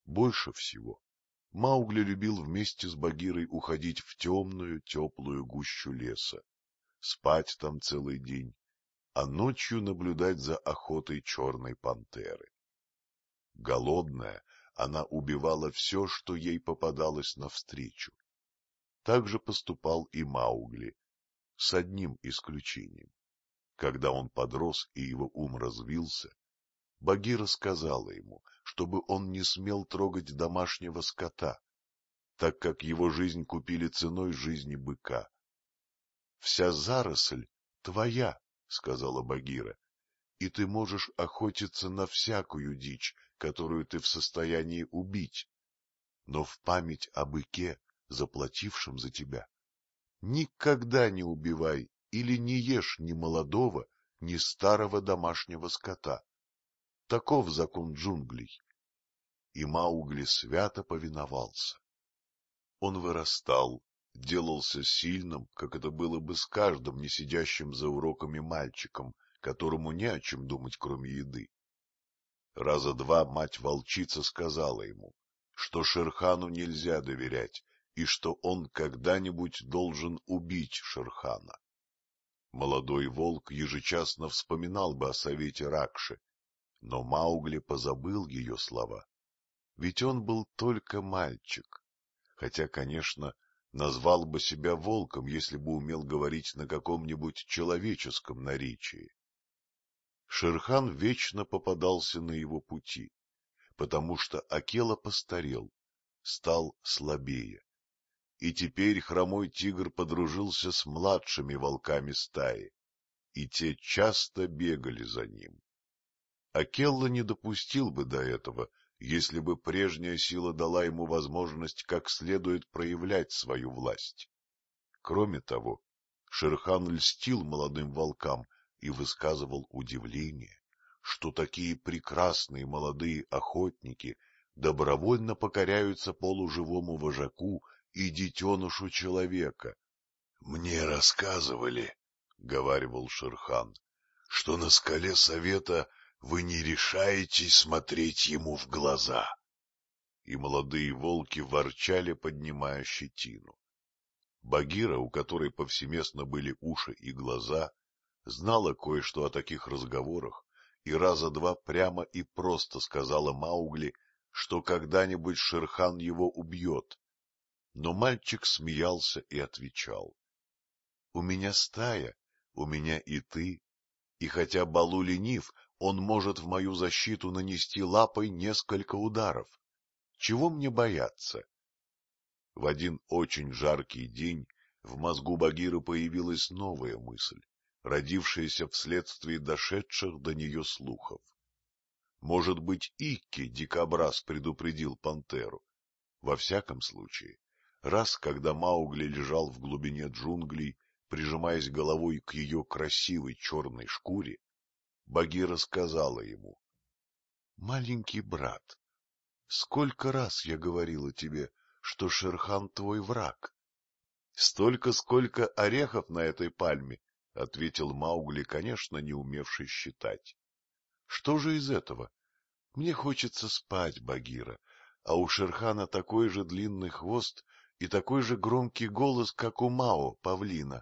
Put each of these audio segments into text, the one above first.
Больше всего Маугли любил вместе с Багирой уходить в темную, теплую гущу леса, спать там целый день, а ночью наблюдать за охотой черной пантеры. Голодная, она убивала все, что ей попадалось навстречу. Так же поступал и Маугли, с одним исключением. Когда он подрос и его ум развился, Багира сказала ему, чтобы он не смел трогать домашнего скота, так как его жизнь купили ценой жизни быка. — Вся заросль твоя, — сказала Багира, — и ты можешь охотиться на всякую дичь, которую ты в состоянии убить. Но в память о быке, заплатившем за тебя, никогда не убивай или не ешь ни молодого, ни старого домашнего скота. Таков закон джунглей. И Маугли свято повиновался. Он вырастал, делался сильным, как это было бы с каждым не сидящим за уроками мальчиком, которому не о чем думать, кроме еды. Раза два мать-волчица сказала ему, что Шерхану нельзя доверять и что он когда-нибудь должен убить Шерхана. Молодой волк ежечасно вспоминал бы о совете Ракши, но Маугли позабыл ее слова, ведь он был только мальчик, хотя, конечно, назвал бы себя волком, если бы умел говорить на каком-нибудь человеческом наречии. Шерхан вечно попадался на его пути, потому что Акела постарел, стал слабее, и теперь хромой тигр подружился с младшими волками стаи, и те часто бегали за ним. Акелла не допустил бы до этого, если бы прежняя сила дала ему возможность как следует проявлять свою власть. Кроме того, Шерхан льстил молодым волкам и высказывал удивление, что такие прекрасные молодые охотники добровольно покоряются полуживому вожаку и детенышу человека. — Мне рассказывали, — говаривал Шерхан, — что на скале совета вы не решаетесь смотреть ему в глаза. И молодые волки ворчали, поднимая щетину. Багира, у которой повсеместно были уши и глаза, знала кое-что о таких разговорах и раза два прямо и просто сказала Маугли, что когда-нибудь Шерхан его убьет. Но мальчик смеялся и отвечал: — У меня стая, у меня и ты, и хотя Балу ленив, он может в мою защиту нанести лапой несколько ударов. Чего мне бояться? В один очень жаркий день в мозгу Багиры появилась новая мысль, родившаяся вследствие дошедших до нее слухов. Может быть, Икки, дикобраз, предупредил пантеру. Во всяком случае, раз, когда Маугли лежал в глубине джунглей, прижимаясь головой к ее красивой черной шкуре, Багира сказала ему: — Маленький брат, сколько раз я говорила тебе, что Шерхан твой враг? — Столько, сколько орехов на этой пальме, — ответил Маугли, конечно, не умевший считать. — Что же из этого? Мне хочется спать, Багира, а у Шерхана такой же длинный хвост и такой же громкий голос, как у Мао, павлина.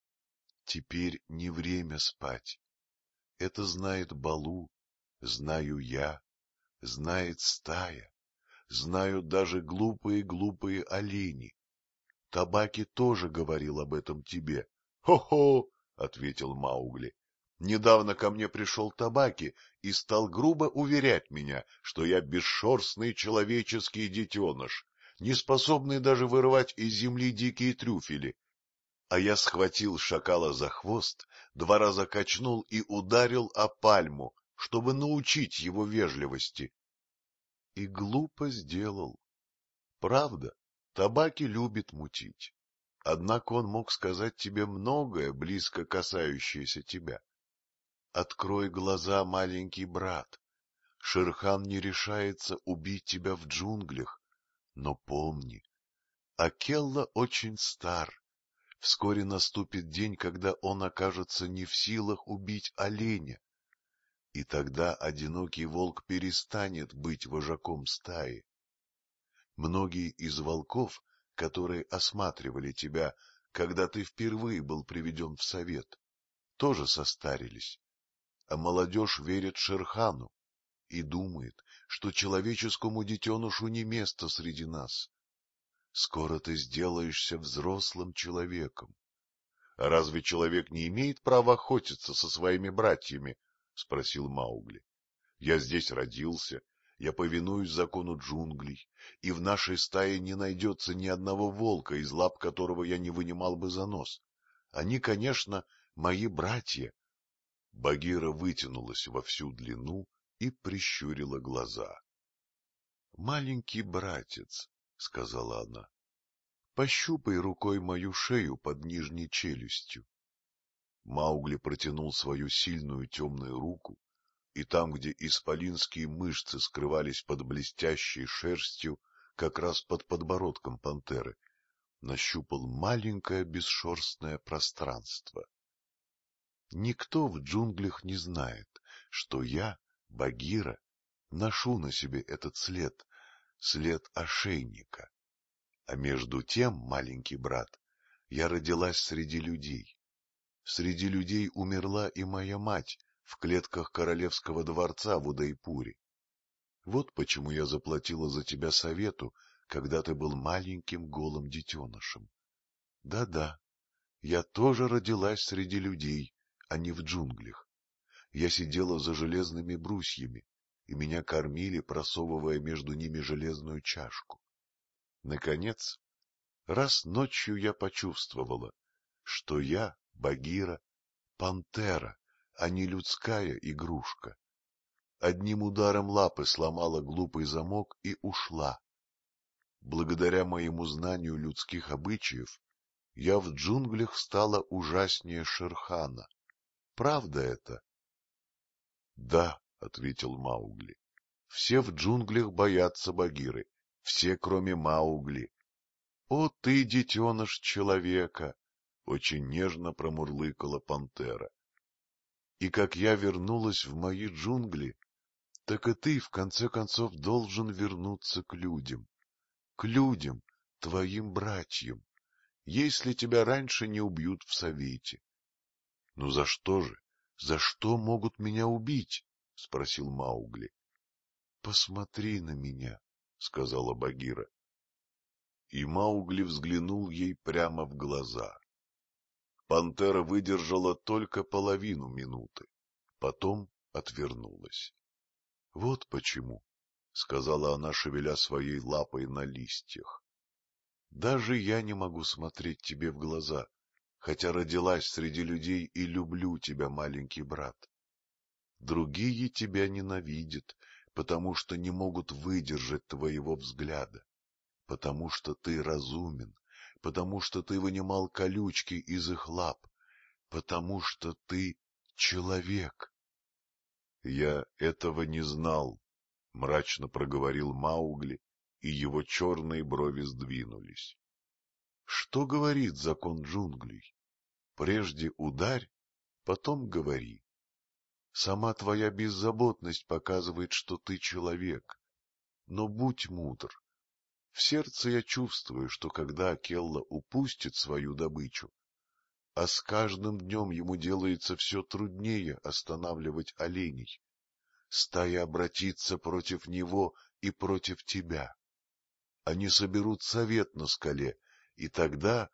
Теперь не время спать. Это знает Балу, знаю я, знает стая, знают даже глупые олени. Табаки тоже говорил об этом тебе. Хо-хо, — ответил Маугли. Недавно ко мне пришел Табаки и стал грубо уверять меня, что я бесшерстный человеческий детеныш, не способный даже вырывать из земли дикие трюфели. А я схватил шакала за хвост, два раза качнул и ударил о пальму, чтобы научить его вежливости. И глупо сделал. Правда, Табаки любит мутить. Однако он мог сказать тебе многое, близко касающееся тебя. Открой глаза, маленький брат. Шерхан не решается убить тебя в джунглях, но помни, Акелла очень стар. Вскоре наступит день, когда он окажется не в силах убить оленя, и тогда одинокий волк перестанет быть вожаком стаи. Многие из волков, которые осматривали тебя, когда ты впервые был приведен в совет, тоже состарились, а молодежь верит Шерхану и думает, что человеческому детенышу не место среди нас. Скоро ты сделаешься взрослым человеком. — А разве человек не имеет права охотиться со своими братьями? — спросил Маугли. — Я здесь родился, я повинуюсь закону джунглей, и в нашей стае не найдется ни одного волка, из лап которого я не вынимал бы за нос. Они, конечно, мои братья. Багира вытянулась во всю длину и прищурила глаза. — Маленький братец, — сказала она, — пощупай рукой мою шею под нижней челюстью. Маугли протянул свою сильную темную руку, и там, где исполинские мышцы скрывались под блестящей шерстью, как раз под подбородком пантеры, нащупал маленькое бесшерстное пространство. Никто в джунглях не знает, что я, Багира, ношу на себе этот след, след ошейника. А между тем, маленький брат, я родилась среди людей. Среди людей умерла и моя мать в клетках королевского дворца в Удайпуре. Вот почему я заплатила за тебя совету, когда ты был маленьким голым детенышем. Да-да, я тоже родилась среди людей, а не в джунглях. Я сидела за железными брусьями, и меня кормили, просовывая между ними железную чашку. Наконец, раз ночью я почувствовала, что я, Багира, пантера, а не людская игрушка. Одним ударом лапы сломала глупый замок и ушла. Благодаря моему знанию людских обычаев я в джунглях стала ужаснее Шерхана. Правда это? — Да, — ответил Маугли. — Все в джунглях боятся Багиры, все, кроме Маугли. — О, ты, детеныш человека! — очень нежно промурлыкала пантера. — И как я вернулась в мои джунгли, так и ты, в конце концов, должен вернуться к людям, твоим братьям, если тебя раньше не убьют в совете. — Ну за что же? За что могут меня убить? — спросил Маугли. — Посмотри на меня, — сказала Багира. И Маугли взглянул ей прямо в глаза. Пантера выдержала только половину минуты, потом отвернулась. — Вот почему, — сказала она, шевеля своей лапой на листьях. — Даже я не могу смотреть тебе в глаза, хотя родилась среди людей и люблю тебя, маленький брат. Другие тебя ненавидят, потому что не могут выдержать твоего взгляда, потому что ты разумен, потому что ты вынимал колючки из их лап, потому что ты человек. — Я этого не знал, — мрачно проговорил Маугли, и его черные брови сдвинулись. — Что говорит закон джунглей? Прежде ударь, потом говори. Сама твоя беззаботность показывает, что ты человек. Но будь мудр. В сердце я чувствую, что когда Акелла упустит свою добычу, а с каждым днем ему делается все труднее останавливать оленей, стая обратится против него и против тебя. Они соберут совет на скале, и тогда...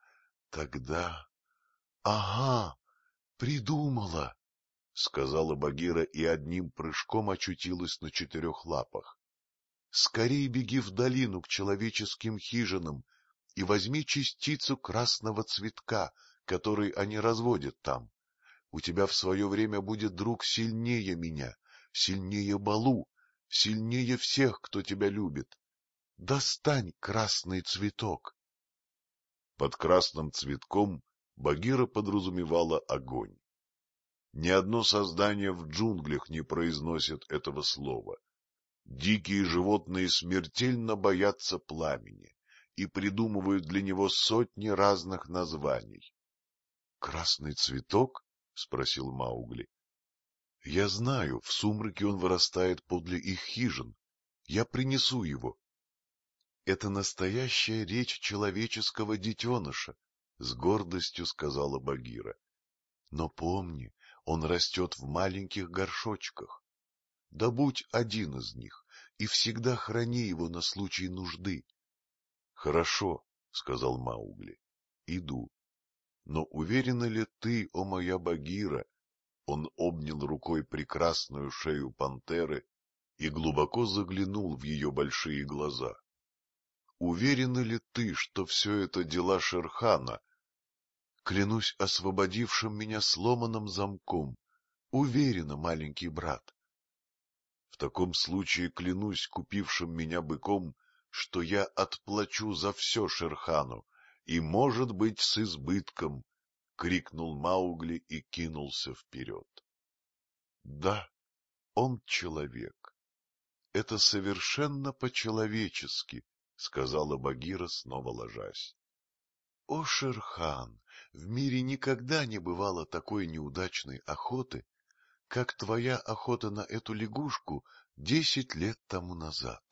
Ага, придумала! — сказала Багира и одним прыжком очутилась на 4 лапах. — Скорей беги в долину к человеческим хижинам и возьми частицу красного цветка, который они разводят там. У тебя в свое время будет друг сильнее меня, сильнее Балу, сильнее всех, кто тебя любит. Достань красный цветок. Под красным цветком Багира подразумевала огонь. Ни одно создание в джунглях не произносит этого слова. Дикие животные смертельно боятся пламени и придумывают для него сотни разных названий. — Красный цветок? — спросил Маугли. — Я знаю, в сумраке он вырастает подле их хижин. Я принесу его. — Это настоящая речь человеческого детеныша, — с гордостью сказала Багира. Но помни, он растет в маленьких горшочках. Добудь один из них и всегда храни его на случай нужды. — Хорошо, — сказал Маугли, — иду. Но уверена ли ты, о моя Багира? Он обнял рукой прекрасную шею пантеры и глубоко заглянул в ее большие глаза. Уверена ли ты, что все это дела Шерхана? Клянусь освободившим меня сломанным замком. Уверена, маленький брат. В таком случае клянусь купившим меня быком, что я отплачу за все Шерхану, и, может быть, с избытком, — крикнул Маугли и кинулся вперед. Да, он человек. Это совершенно по-человечески, — сказала Багира, снова ложась. О, Шерхан, в мире никогда не бывало такой неудачной охоты, как твоя охота на эту лягушку 10 лет тому назад.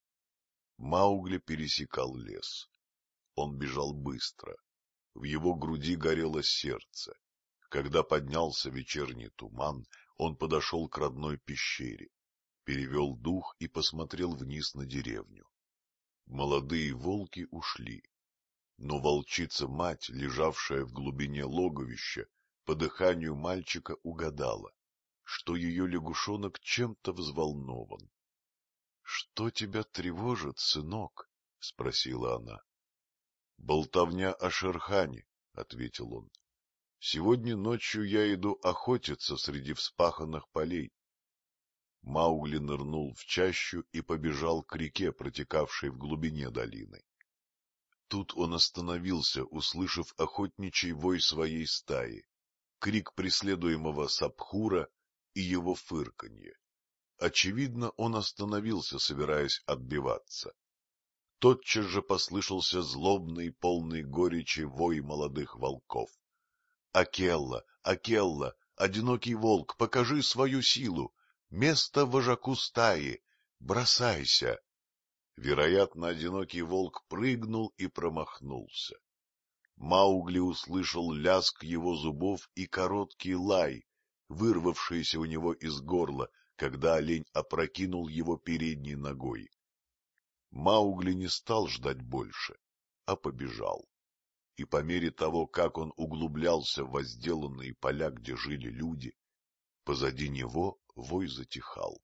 Маугли пересекал лес. Он бежал быстро. В его груди горело сердце. Когда поднялся вечерний туман, он подошел к родной пещере, перевел дух и посмотрел вниз на деревню. Молодые волки ушли, но волчица-мать, лежавшая в глубине логовища, по дыханию мальчика угадала, что ее лягушонок чем-то взволнован. — Что тебя тревожит, сынок? — спросила она. — Болтовня о Шерхане, — ответил он. — Сегодня ночью я иду охотиться среди вспаханных полей. Маугли нырнул в чащу и побежал к реке, протекавшей в глубине долины. Тут он остановился, услышав охотничий вой своей стаи, крик преследуемого Сабхура и его фырканье. Очевидно, он остановился, собираясь отбиваться. Тотчас же послышался злобный, полный горечи вой молодых волков. — Акелла, Акелла, одинокий волк, покажи свою силу! Место вожаку стаи! Бросайся! Вероятно, одинокий волк прыгнул и промахнулся. Маугли услышал лязг его зубов и короткий лай, вырвавшийся у него из горла, когда олень опрокинул его передней ногой. Маугли не стал ждать больше, а побежал. И по мере того, как он углублялся в возделанные поля, где жили люди, позади него вой затихал.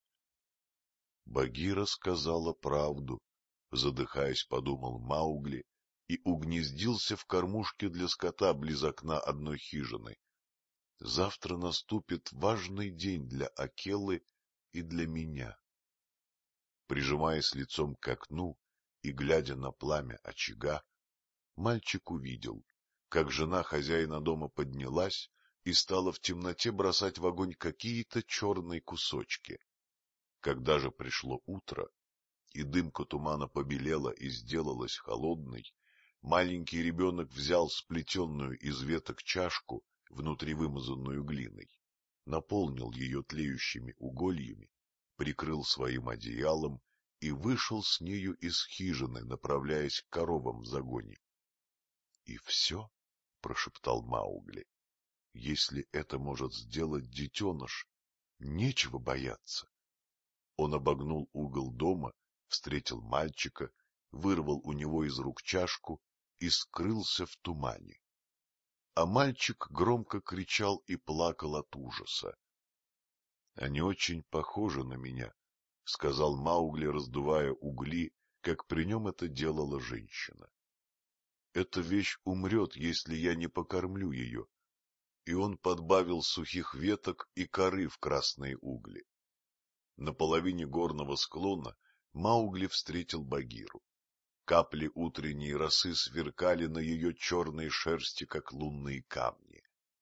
Багира сказала правду, задыхаясь, подумал Маугли, и угнездился в кормушке для скота близ окна одной хижины. Завтра наступит важный день для Акеллы и для меня. Прижимаясь лицом к окну и глядя на пламя очага, мальчик увидел, как жена хозяина дома поднялась и стала в темноте бросать в огонь какие-то черные кусочки. Когда же пришло утро, и дымка тумана побелела и сделалась холодной, маленький ребенок взял сплетенную из веток чашку, внутри вымазанную глиной, наполнил ее тлеющими угольями, прикрыл своим одеялом и вышел с нею из хижины, направляясь к коровам в загоне. — И все, — прошептал Маугли, — если это может сделать детеныш, нечего бояться. Он обогнул угол дома, встретил мальчика, вырвал у него из рук чашку и скрылся в тумане. А мальчик громко кричал и плакал от ужаса. — Они очень похожи на меня, — сказал Маугли, раздувая угли, как при нем это делала женщина. — Эта вещь умрет, если я не покормлю ее. И он подбавил сухих веток и коры в красные угли. На половине горного склона Маугли встретил Багиру. Капли утренней росы сверкали на ее черной шерсти, как лунные камни.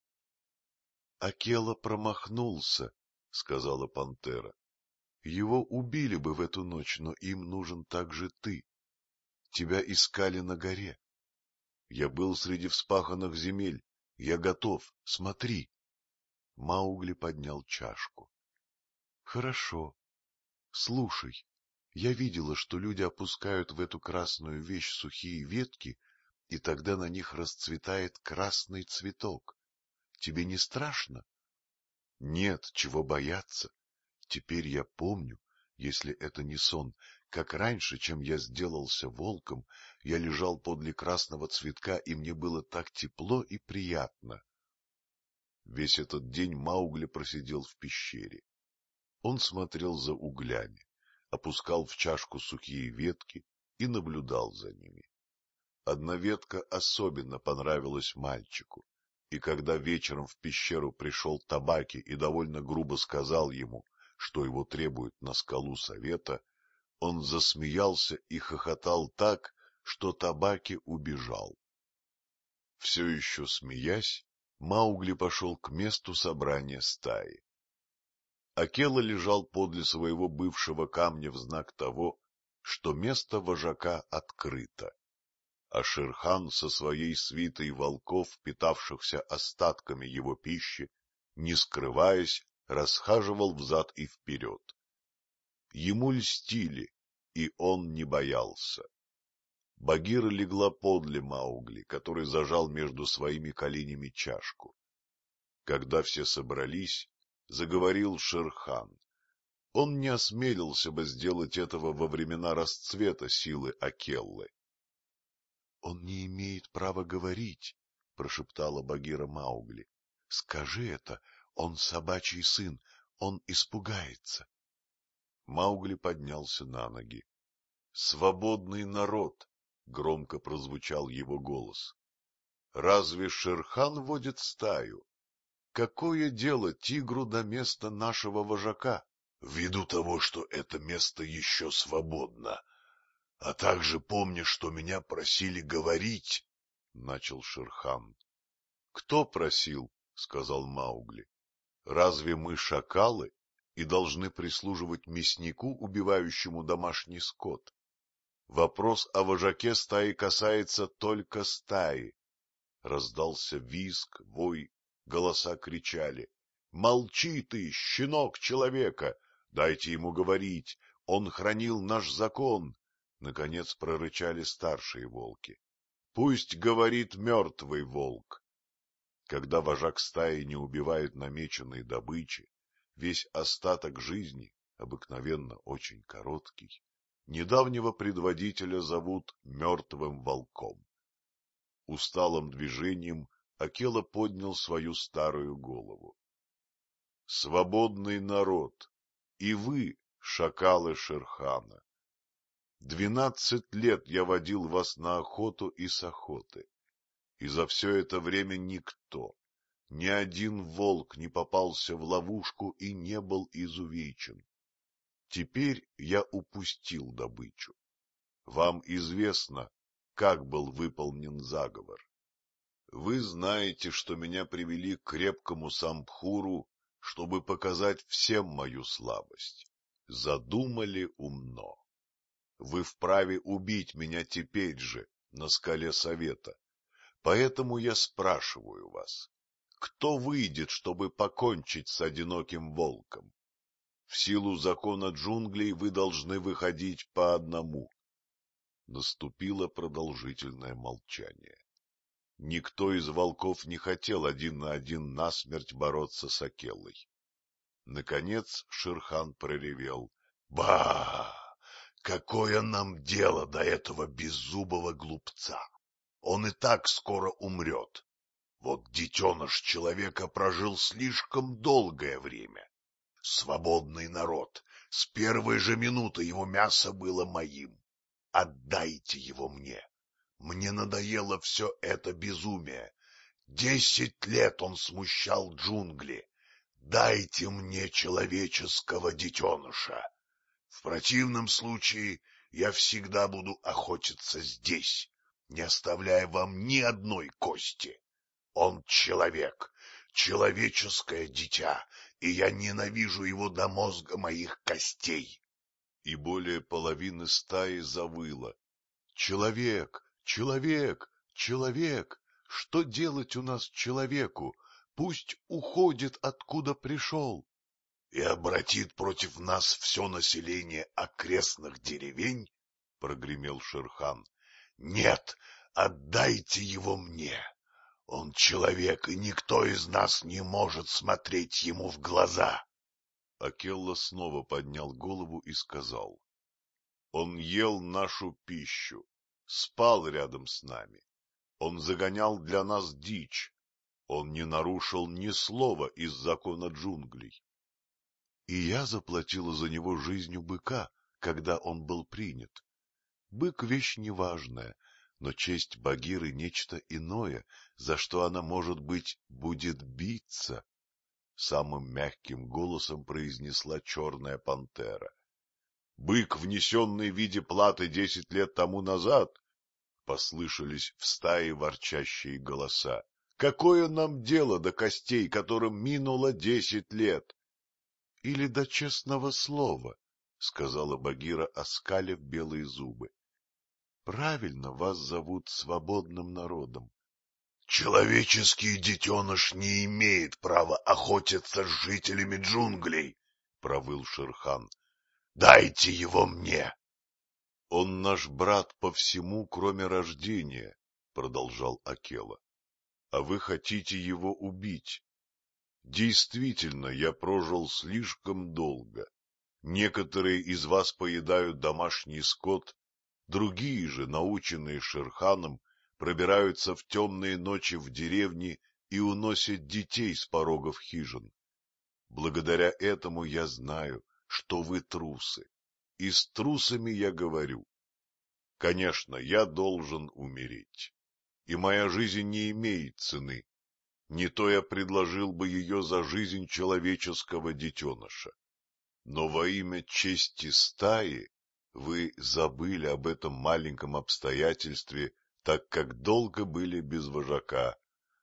— Акела промахнулся, — сказала пантера. — Его убили бы в эту ночь, но им нужен также ты. Тебя искали на горе. Я был среди вспаханных земель. Я готов. Смотри. Маугли поднял чашку. — Хорошо. Слушай. Я видела, что люди опускают в эту красную вещь сухие ветки, и тогда на них расцветает красный цветок. Тебе не страшно? Нет, чего бояться. Теперь я помню, если это не сон, как раньше, чем я сделался волком, я лежал подле красного цветка, и мне было так тепло и приятно. Весь этот день Маугли просидел в пещере. Он смотрел за углями, опускал в чашку сухие ветки и наблюдал за ними. Одна ветка особенно понравилась мальчику, и когда вечером в пещеру пришел Табаки и довольно грубо сказал ему, что его требуют на скалу совета, он засмеялся и хохотал так, что Табаки убежал. Все еще смеясь, Маугли пошел к месту собрания стаи. Акела лежал подле своего бывшего камня в знак того, что место вожака открыто, а Шер-хан со своей свитой волков, питавшихся остатками его пищи, не скрываясь, расхаживал взад и вперед. Ему льстили, и он не боялся. Багира легла подле Маугли, который зажал между своими коленями чашку. Когда все собрались, заговорил Шер-хан. Он не осмелился бы сделать этого во времена расцвета силы Акеллы. — Он не имеет права говорить, — прошептала Багира Маугли. — Скажи это, он собачий сын, он испугается. Маугли поднялся на ноги. — Свободный народ! — громко прозвучал его голос. — Разве Шер-хан водит стаю? Какое дело тигру до места нашего вожака? Ввиду того, что это место еще свободно, а также помни, что меня просили говорить, — начал Шер-хан. — Кто просил? — сказал Маугли. — Разве мы шакалы и должны прислуживать мяснику, убивающему домашний скот? Вопрос о вожаке стаи касается только стаи. Раздался визг, вой, голоса кричали. — Молчи ты, щенок человека! Дайте ему говорить, он хранил наш закон! Наконец прорычали старшие волки. — Пусть говорит мертвый волк! Когда вожак стаи не убивает намеченной добычи, весь остаток жизни, обыкновенно очень короткий, недавнего предводителя зовут мертвым волком. Усталым движением Акела поднял свою старую голову. — Свободный народ, и вы, шакалы Шер-хана. 12 лет я водил вас на охоту и с охоты, и за все это время никто, ни один волк не попался в ловушку и не был изувечен. Теперь я упустил добычу. Вам известно, как был выполнен заговор. Вы знаете, что меня привели к крепкому Самбхуру, чтобы показать всем мою слабость. Задумали умно. Вы вправе убить меня теперь же, на скале совета. Поэтому я спрашиваю вас, кто выйдет, чтобы покончить с одиноким волком? В силу закона джунглей вы должны выходить по одному. Наступило продолжительное молчание. Никто из волков не хотел один на один насмерть бороться с Акеллой. Наконец Шер-хан проревел: — Ба! Какое нам дело до этого беззубого глупца? Он и так скоро умрет. Вот детеныш человека прожил слишком долгое время. Свободный народ, с первой же минуты его мясо было моим. Отдайте его мне. Мне надоело все это безумие. 10 лет он смущал джунгли. Дайте мне человеческого детеныша. В противном случае я всегда буду охотиться здесь, не оставляя вам ни одной кости. Он человек, человеческое дитя, и я ненавижу его до мозга моих костей. И более половины стаи завыло. Человек, человек, человек! Что делать у нас человеку? Пусть уходит, откуда пришел. и обратит против нас все население окрестных деревень? — прогремел Шер-хан. — Нет, отдайте его мне. Он человек, и никто из нас не может смотреть ему в глаза. Акелла снова поднял голову и сказал: — Он ел нашу пищу, спал рядом с нами, он загонял для нас дичь, он не нарушил ни слова из закона джунглей. И я заплатила за него жизнью быка, когда он был принят. Бык — вещь неважная, но честь Багиры — нечто иное, за что она, может быть, будет биться. Самым мягким голосом произнесла черная пантера. — Бык, внесенный в виде платы 10 лет тому назад? — послышались в стае ворчащие голоса. — Какое нам дело до костей, которым минуло 10 лет? — Или до честного слова, — сказала Багира, оскалив белые зубы. — Правильно, вас зовут свободным народом. — Человеческий детеныш не имеет права охотиться с жителями джунглей, — провыл Шер-хан. — Дайте его мне. — Он наш брат по всему, кроме рождения, — продолжал Акела. — А вы хотите его убить. Действительно, я прожил слишком долго. Некоторые из вас поедают домашний скот, другие же, наученные Шер-ханом, пробираются в темные ночи в деревни и уносят детей с порогов хижин. Благодаря этому я знаю, что вы трусы, и с трусами я говорю. Конечно, я должен умереть, и моя жизнь не имеет цены. Не то я предложил бы ее за жизнь человеческого детеныша. Но во имя чести стаи вы забыли об этом маленьком обстоятельстве, так как долго были без вожака.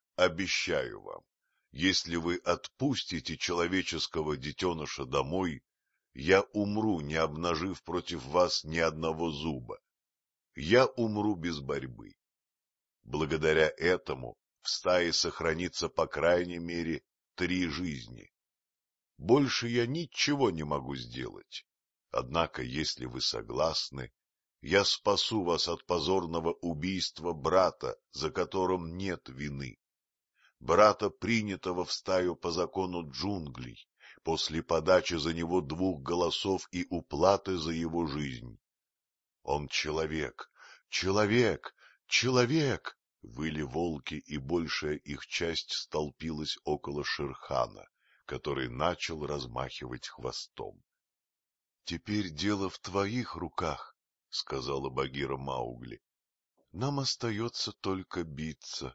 Обещаю вам, если вы отпустите человеческого детеныша домой, я умру, не обнажив против вас ни одного зуба. Я умру без борьбы. Благодаря этому в стае сохранится по крайней мере 3 жизни. Больше я ничего не могу сделать. Однако, если вы согласны, я спасу вас от позорного убийства брата, за которым нет вины. Брата, принятого в стаю по закону джунглей, после подачи за него 2 голосов и уплаты за его жизнь. Он человек, человек, человек! — выли волки, и большая их часть столпилась около Шер-хана, который начал размахивать хвостом. — Теперь дело в твоих руках, — сказала Багира Маугли. — Нам остается только биться.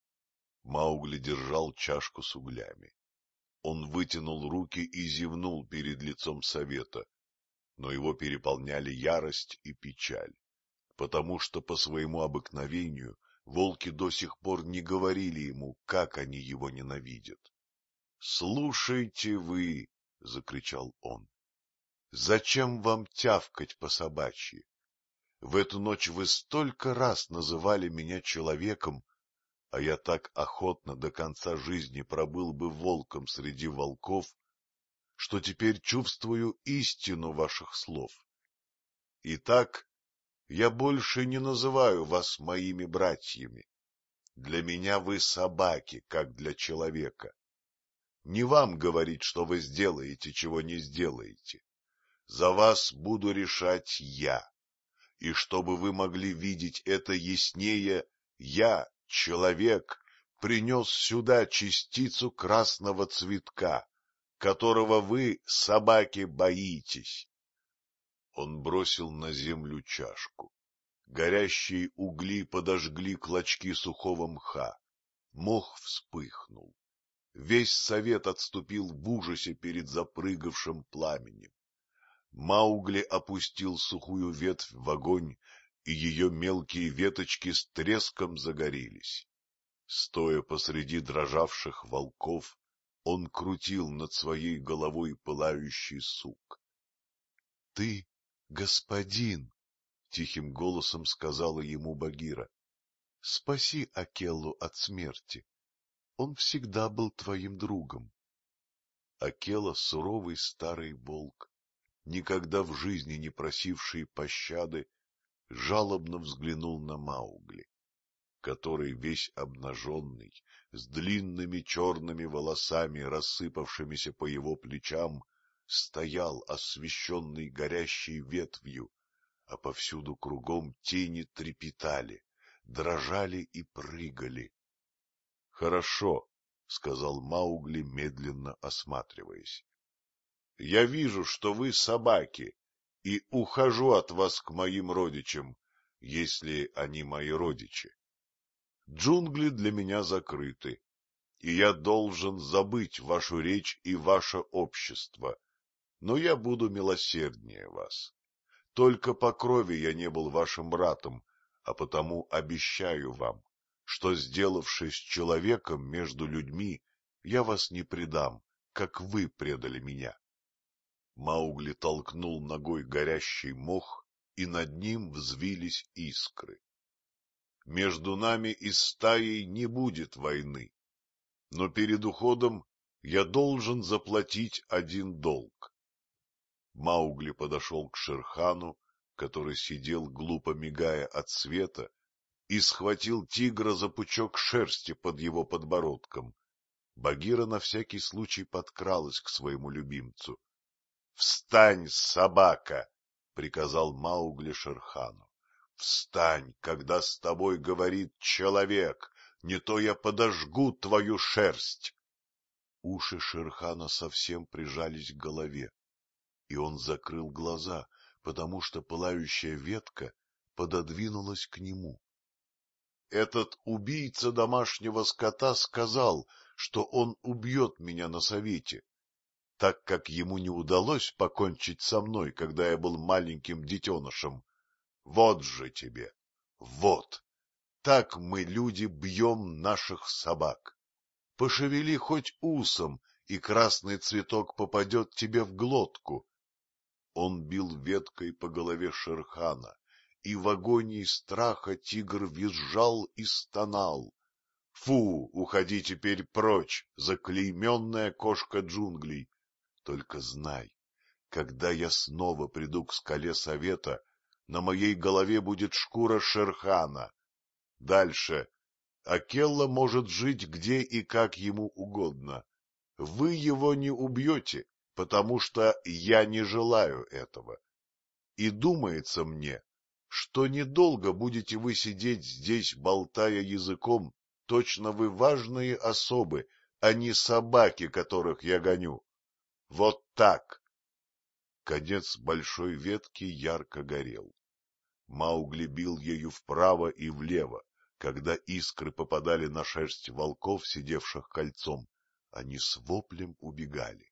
Маугли держал чашку с углями. Он вытянул руки и зевнул перед лицом совета, но его переполняли ярость и печаль, потому что по своему обыкновению волки до сих пор не говорили ему, как они его ненавидят. — Слушайте вы, — закричал он, — зачем вам тявкать по-собачьи? В эту ночь вы столько раз называли меня человеком, а я так охотно до конца жизни пробыл бы волком среди волков, что теперь чувствую истину ваших слов. Итак, я больше не называю вас моими братьями. Для меня вы собаки, как для человека. Не вам говорить, что вы сделаете, чего не сделаете. За вас буду решать я. И чтобы вы могли видеть это яснее, я, человек, принес сюда частицу красного цветка, которого вы, собаки, боитесь. Он бросил на землю чашку. Горящие угли подожгли клочки сухого мха. Мох вспыхнул. Весь совет отступил в ужасе перед запрыгавшим пламенем. Маугли опустил сухую ветвь в огонь, и ее мелкие веточки с треском загорелись. Стоя посреди дрожавших волков, он крутил над своей головой пылающий сук. — Ты, господин, — тихим голосом сказала ему Багира, — спаси Акеллу от смерти. Он всегда был твоим другом. Акела, суровый старый волк, никогда в жизни не просивший пощады, жалобно взглянул на Маугли, который, весь обнаженный, с длинными черными волосами, рассыпавшимися по его плечам, стоял, освещенный горящей ветвью, а повсюду кругом тени трепетали, дрожали и прыгали. — Хорошо, — сказал Маугли, медленно осматриваясь. — Я вижу, что вы собаки, и ухожу от вас к моим родичам, если они мои родичи. Джунгли для меня закрыты, и я должен забыть вашу речь и ваше общество, но я буду милосерднее вас. Только по крови я не был вашим братом, а потому обещаю вам, что, сделавшись человеком между людьми, я вас не предам, как вы предали меня. Маугли толкнул ногой горящий мох, и над ним взвились искры. Между нами и стаей не будет войны, но перед уходом я должен заплатить один долг. Маугли подошел к Шерхану, который сидел, глупо мигая от света, и схватил тигра за пучок шерсти под его подбородком. Багира на всякий случай подкралась к своему любимцу. — Встань, собака! — приказал Маугли Шерхану. — Встань, когда с тобой говорит человек, не то я подожгу твою шерсть. Уши Шерхана совсем прижались к голове, и он закрыл глаза, потому что пылающая ветка пододвинулась к нему. Этот убийца домашнего скота сказал, что он убьет меня на совете, так как ему не удалось покончить со мной, когда я был маленьким детенышем. Вот же тебе! Вот! Так мы, люди, бьем наших собак. Пошевели хоть усом, и красный цветок попадет тебе в глотку. Он бил веткой по голове Шерхана, и в агонии страха тигр визжал и стонал. — Фу, уходи теперь прочь, заклейменная кошка джунглей! Только знай, когда я снова приду к скале совета, на моей голове будет шкура Шерхана. Дальше. Акелла может жить где и как ему угодно. Вы его не убьете, потому что я не желаю этого. И думается мне, что недолго будете вы сидеть здесь, болтая языком, точно вы важные особы, а не собаки, которых я гоню. Вот так. Конец большой ветки ярко горел. Маугли бил ею вправо и влево. Когда искры попадали на шерсть волков, сидевших кольцом, они с воплем убегали.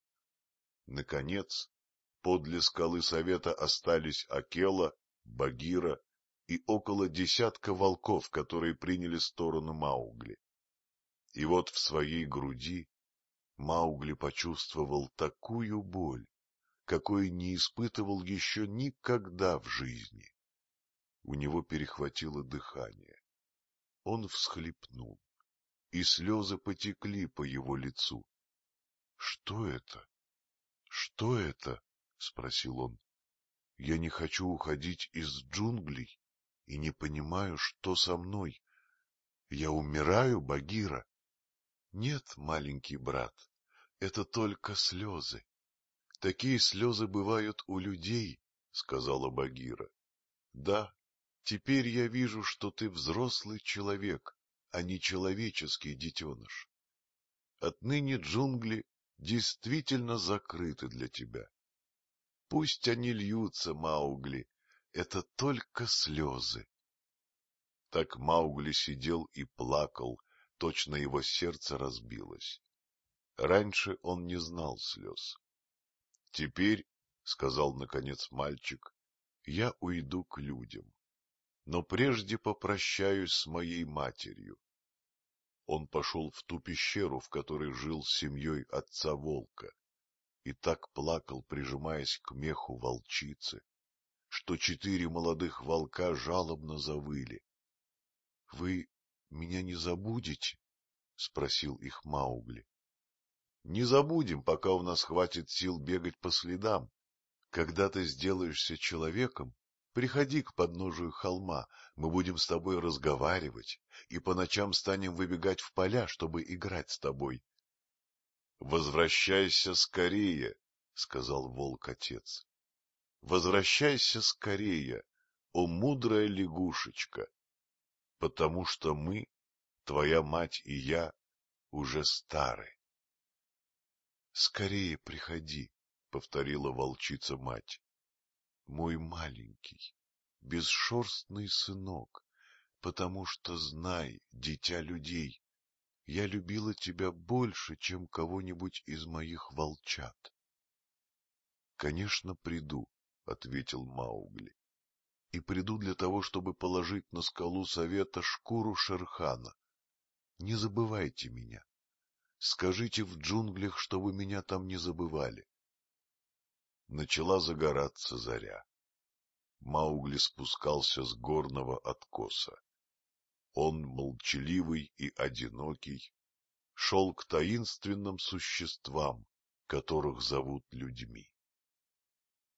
Наконец, подле скалы совета остались Акела, Багира и около десятка волков, которые приняли сторону Маугли. И вот в своей груди Маугли почувствовал такую боль, какой не испытывал еще никогда в жизни. У него перехватило дыхание. Он всхлипнул, и слезы потекли по его лицу. — Что это? Что это? — спросил он. — Я не хочу уходить из джунглей и не понимаю, что со мной. Я умираю, Багира? — Нет, маленький брат, это только слезы. Такие слезы бывают у людей, — сказала Багира. — Да, теперь я вижу, что ты взрослый человек, а не человеческий детеныш. Отныне джунгли действительно закрыты для тебя. Пусть они льются, Маугли, это только слезы. Так Маугли сидел и плакал, точно его сердце разбилось. Раньше он не знал слез. — Теперь, — сказал наконец мальчик, — я уйду к людям, но прежде попрощаюсь с моей матерью. Он пошел в ту пещеру, в которой жил с семьей отца волка, и так плакал, прижимаясь к меху волчицы, что 4 молодых волка жалобно завыли. — Вы меня не забудете? — спросил их Маугли. Не забудем, пока у нас хватит сил бегать по следам. Когда ты сделаешься человеком, приходи к подножию холма, мы будем с тобой разговаривать и по ночам станем выбегать в поля, чтобы играть с тобой. — Возвращайся скорее, — сказал волк-отец. — Возвращайся скорее, о мудрая лягушечка, потому что мы, твоя мать и я, уже стары. — Скорее приходи, — повторила волчица-мать. — Мой маленький, бесшерстный сынок, потому что, знай, дитя людей, я любила тебя больше, чем кого-нибудь из моих волчат. — Конечно, приду, — ответил Маугли, — и приду для того, чтобы положить на скалу совета шкуру Шерхана. Не забывайте меня. Скажите в джунглях, чтобы меня там не забывали. Начала загораться заря. Маугли спускался с горного откоса. Он, молчаливый и одинокий, шел к таинственным существам, которых зовут людьми.